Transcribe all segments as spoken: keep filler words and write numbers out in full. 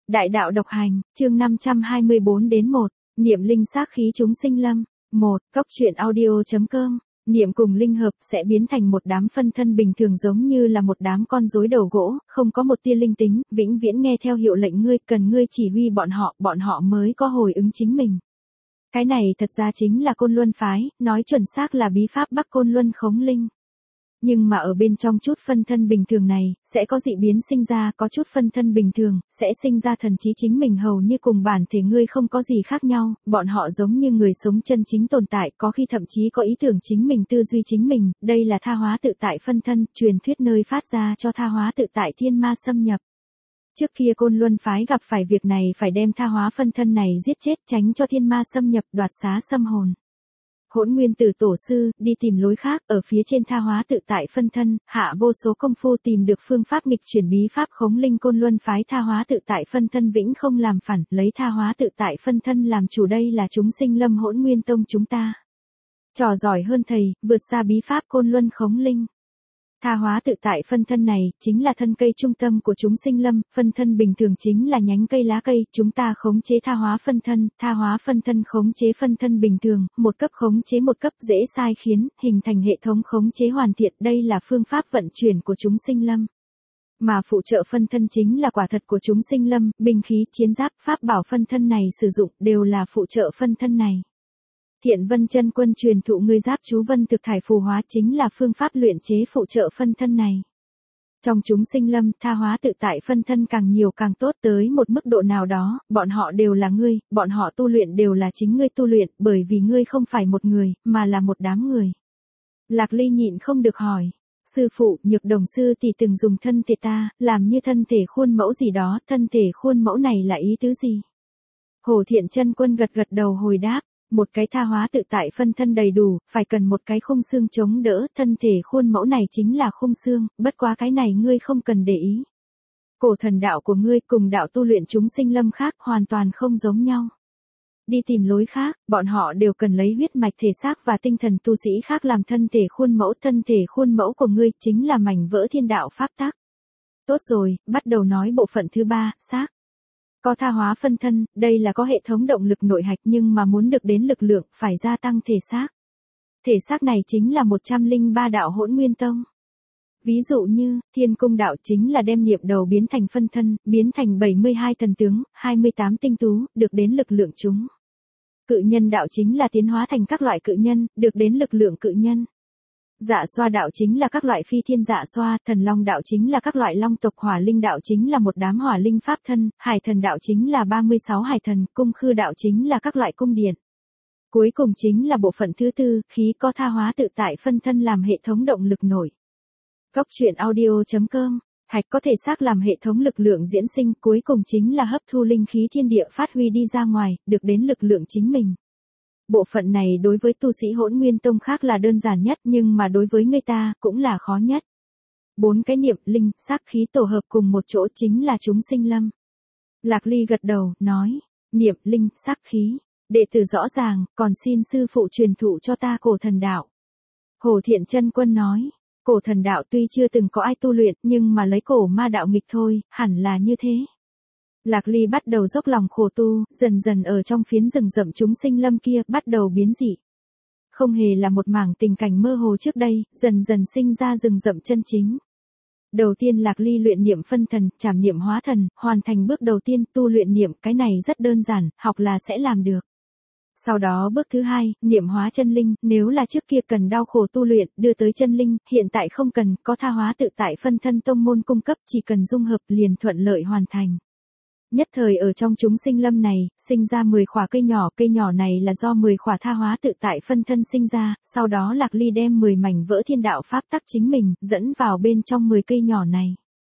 Đại đạo độc hành, chương năm trăm hai mươi bốn đến một, niệm linh xác khí chúng sinh lâm. một. Cốc truyện audio.com. Niệm cùng linh hợp sẽ biến thành một đám phân thân bình thường giống như là một đám con rối đầu gỗ, không có một tia linh tính, vĩnh viễn nghe theo hiệu lệnh ngươi, cần ngươi chỉ huy bọn họ, bọn họ mới có hồi ứng chính mình. Cái này thật ra chính là Côn Luân phái, nói chuẩn xác là bí pháp Bắc Côn Luân khống linh. Nhưng mà ở bên trong chút phân thân bình thường này, sẽ có dị biến sinh ra, có chút phân thân bình thường, sẽ sinh ra thần trí chính mình hầu như cùng bản thể ngươi không có gì khác nhau, bọn họ giống như người sống chân chính tồn tại, có khi thậm chí có ý tưởng chính mình tư duy chính mình, đây là tha hóa tự tại phân thân, truyền thuyết nơi phát ra cho tha hóa tự tại thiên ma xâm nhập. Trước kia Côn Luân phái gặp phải việc này phải đem tha hóa phân thân này giết chết tránh cho thiên ma xâm nhập đoạt xá xâm hồn. Hỗn Nguyên Tử Tổ sư đi tìm lối khác, ở phía trên tha hóa tự tại phân thân, hạ vô số công phu tìm được phương pháp nghịch chuyển bí pháp khống linh. Côn Luân phái tha hóa tự tại phân thân vĩnh không làm phản, lấy tha hóa tự tại phân thân làm chủ, đây là chúng sinh lâm Hỗn Nguyên Tông chúng ta. Trò giỏi hơn thầy, vượt xa bí pháp Côn Luân khống linh. Tha hóa tự tại phân thân này, chính là thân cây trung tâm của chúng sinh lâm, phân thân bình thường chính là nhánh cây lá cây, chúng ta khống chế tha hóa phân thân, tha hóa phân thân khống chế phân thân bình thường, một cấp khống chế một cấp dễ sai khiến, hình thành hệ thống khống chế hoàn thiện, đây là phương pháp vận chuyển của chúng sinh lâm. Mà phụ trợ phân thân chính là quả thật của chúng sinh lâm, binh khí, chiến giáp, pháp bảo phân thân này sử dụng, đều là phụ trợ phân thân này. Thiện Vân Chân Quân truyền thụ ngươi giáp chú vân thực thải phù hóa chính là phương pháp luyện chế phụ trợ phân thân này. Trong chúng sinh lâm, tha hóa tự tại phân thân càng nhiều càng tốt, tới một mức độ nào đó, bọn họ đều là ngươi, bọn họ tu luyện đều là chính ngươi tu luyện, bởi vì ngươi không phải một người, mà là một đám người. Lạc Ly nhịn không được hỏi. Sư phụ, Nhược Đồng sư tỷ từng dùng thân thể ta, làm như thân thể khuôn mẫu gì đó, thân thể khuôn mẫu này là ý tứ gì? Hồ Thiện Chân Quân gật gật đầu hồi đáp. Một cái tha hóa tự tại phân thân đầy đủ, phải cần một cái khung xương chống đỡ, thân thể khuôn mẫu này chính là khung xương, bất quá cái này ngươi không cần để ý. Cổ thần đạo của ngươi cùng đạo tu luyện chúng sinh lâm khác hoàn toàn không giống nhau. Đi tìm lối khác, bọn họ đều cần lấy huyết mạch thể xác và tinh thần tu sĩ khác làm thân thể khuôn mẫu, thân thể khuôn mẫu của ngươi chính là mảnh vỡ thiên đạo pháp tắc. Tốt rồi, bắt đầu nói bộ phận thứ ba, xác. Có tha hóa phân thân, đây là có hệ thống động lực nội hạch nhưng mà muốn được đến lực lượng, phải gia tăng thể xác. Thể xác này chính là một trăm lẻ ba đạo Hỗn Nguyên Tông. Ví dụ như, Thiên Cung đạo chính là đem niệm đầu biến thành phân thân, biến thành bảy mươi hai thần tướng, hai mươi tám tinh tú, được đến lực lượng chúng. Cự nhân đạo chính là tiến hóa thành các loại cự nhân, được đến lực lượng cự nhân. Dạ xoa đạo chính là các loại phi thiên dạ xoa, thần long đạo chính là các loại long tộc, hỏa linh đạo chính là một đám hỏa linh pháp thân, hải thần đạo chính là ba mươi sáu hải thần, cung khư đạo chính là các loại cung điện. Cuối cùng chính là bộ phận thứ tư, khí có tha hóa tự tại phân thân làm hệ thống động lực nổi. Cốc truyện audio.com. Hạch có thể xác làm hệ thống lực lượng diễn sinh, cuối cùng chính là hấp thu linh khí thiên địa phát huy đi ra ngoài, được đến lực lượng chính mình. Bộ phận này đối với tu sĩ Hỗn Nguyên Tông khác là đơn giản nhất nhưng mà đối với người ta cũng là khó nhất. Bốn cái niệm, linh, xác khí tổ hợp cùng một chỗ chính là chúng sinh lâm. Lạc Ly gật đầu, nói, niệm, linh, xác khí, đệ tử rõ ràng, còn xin sư phụ truyền thụ cho ta cổ thần đạo. Hồ Thiện Chân Quân nói, cổ thần đạo tuy chưa từng có ai tu luyện nhưng mà lấy cổ ma đạo nghịch thôi, hẳn là như thế. Lạc Ly bắt đầu dốc lòng khổ tu, dần dần ở trong phiến rừng rậm chúng sinh lâm kia bắt đầu biến dị. Không hề là một mảng tình cảnh mơ hồ trước đây, dần dần sinh ra rừng rậm chân chính. Đầu tiên Lạc Ly luyện niệm phân thần, trảm niệm hóa thần, hoàn thành bước đầu tiên tu luyện niệm, cái này rất đơn giản, học là sẽ làm được. Sau đó bước thứ hai, niệm hóa chân linh, nếu là trước kia cần đau khổ tu luyện, đưa tới chân linh, hiện tại không cần, có tha hóa tự tại phân thân tông môn cung cấp, chỉ cần dung hợp liền thuận lợi hoàn thành. Nhất thời ở trong chúng sinh lâm này, sinh ra mười khỏa cây nhỏ, cây nhỏ này là do mười khỏa tha hóa tự tại phân thân sinh ra, sau đó Lạc Ly đem mười mảnh vỡ thiên đạo pháp tắc chính mình, dẫn vào bên trong mười cây nhỏ này.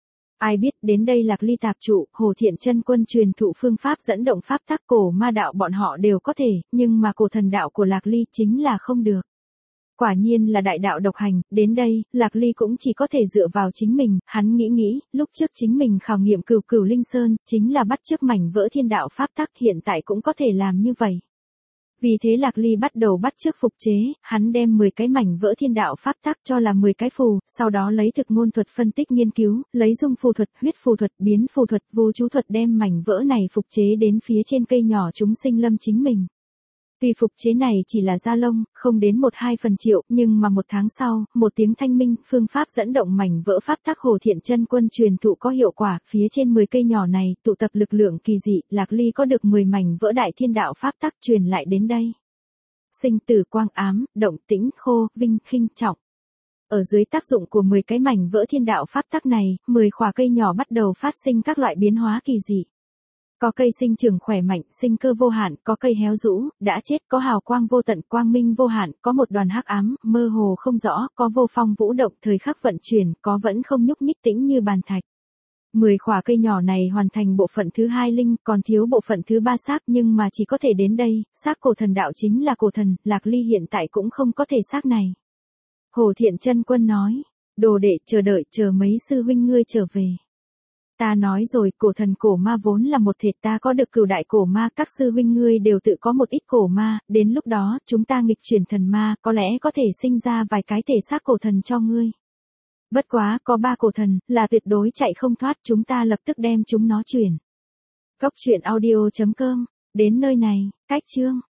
Ai biết đến đây Lạc Ly tạp trụ, Hồ Thiện Chân Quân truyền thụ phương pháp dẫn động pháp tắc, cổ ma đạo bọn họ đều có thể, nhưng mà cổ thần đạo của Lạc Ly chính là không được. Quả nhiên là đại đạo độc hành, đến đây, Lạc Ly cũng chỉ có thể dựa vào chính mình, hắn nghĩ nghĩ, lúc trước chính mình khảo nghiệm cửu cửu linh sơn, chính là bắt chước mảnh vỡ thiên đạo pháp tắc, hiện tại cũng có thể làm như vậy. Vì thế Lạc Ly bắt đầu bắt chước phục chế, hắn đem mười cái mảnh vỡ thiên đạo pháp tắc cho là mười cái phù, sau đó lấy thực ngôn thuật phân tích nghiên cứu, lấy dung phù thuật, huyết phù thuật, biến phù thuật, vô chú thuật đem mảnh vỡ này phục chế đến phía trên cây nhỏ chúng sinh lâm chính mình. Tuy phục chế này chỉ là da lông, không đến một hai phần triệu, nhưng mà một tháng sau, một tiếng thanh minh, phương pháp dẫn động mảnh vỡ pháp tắc Hồ Thiện Chân Quân truyền thụ có hiệu quả, phía trên mười cây nhỏ này, tụ tập lực lượng kỳ dị, Lạc Ly có được mười mảnh vỡ đại thiên đạo pháp tắc truyền lại đến đây. Sinh tử quang ám, động tĩnh khô, vinh khinh trọng. Ở dưới tác dụng của mười cái mảnh vỡ thiên đạo pháp tắc này, mười khỏa cây nhỏ bắt đầu phát sinh các loại biến hóa kỳ dị. Có cây sinh trưởng khỏe mạnh, sinh cơ vô hạn, có cây héo rũ, đã chết, có hào quang vô tận, quang minh vô hạn, có một đoàn hắc ám, mơ hồ không rõ, có vô phong vũ động, thời khắc vận chuyển, có vẫn không nhúc nhích tĩnh như bàn thạch. Mười khỏa cây nhỏ này hoàn thành bộ phận thứ hai linh, còn thiếu bộ phận thứ ba xác, nhưng mà chỉ có thể đến đây, xác cổ thần đạo chính là cổ thần, Lạc Ly hiện tại cũng không có thể xác này. Hồ Thiện Chân Quân nói, đồ đệ chờ đợi, chờ mấy sư huynh ngươi trở về. Ta nói rồi, cổ thần cổ ma vốn là một thể, ta có được cửu đại cổ ma, các sư huynh ngươi đều tự có một ít cổ ma, đến lúc đó, chúng ta nghịch chuyển thần ma, có lẽ có thể sinh ra vài cái thể xác cổ thần cho ngươi. Bất quá, có ba cổ thần, là tuyệt đối chạy không thoát, chúng ta lập tức đem chúng nó chuyển. Góc truyện audio chấm com, đến nơi này, cách chương.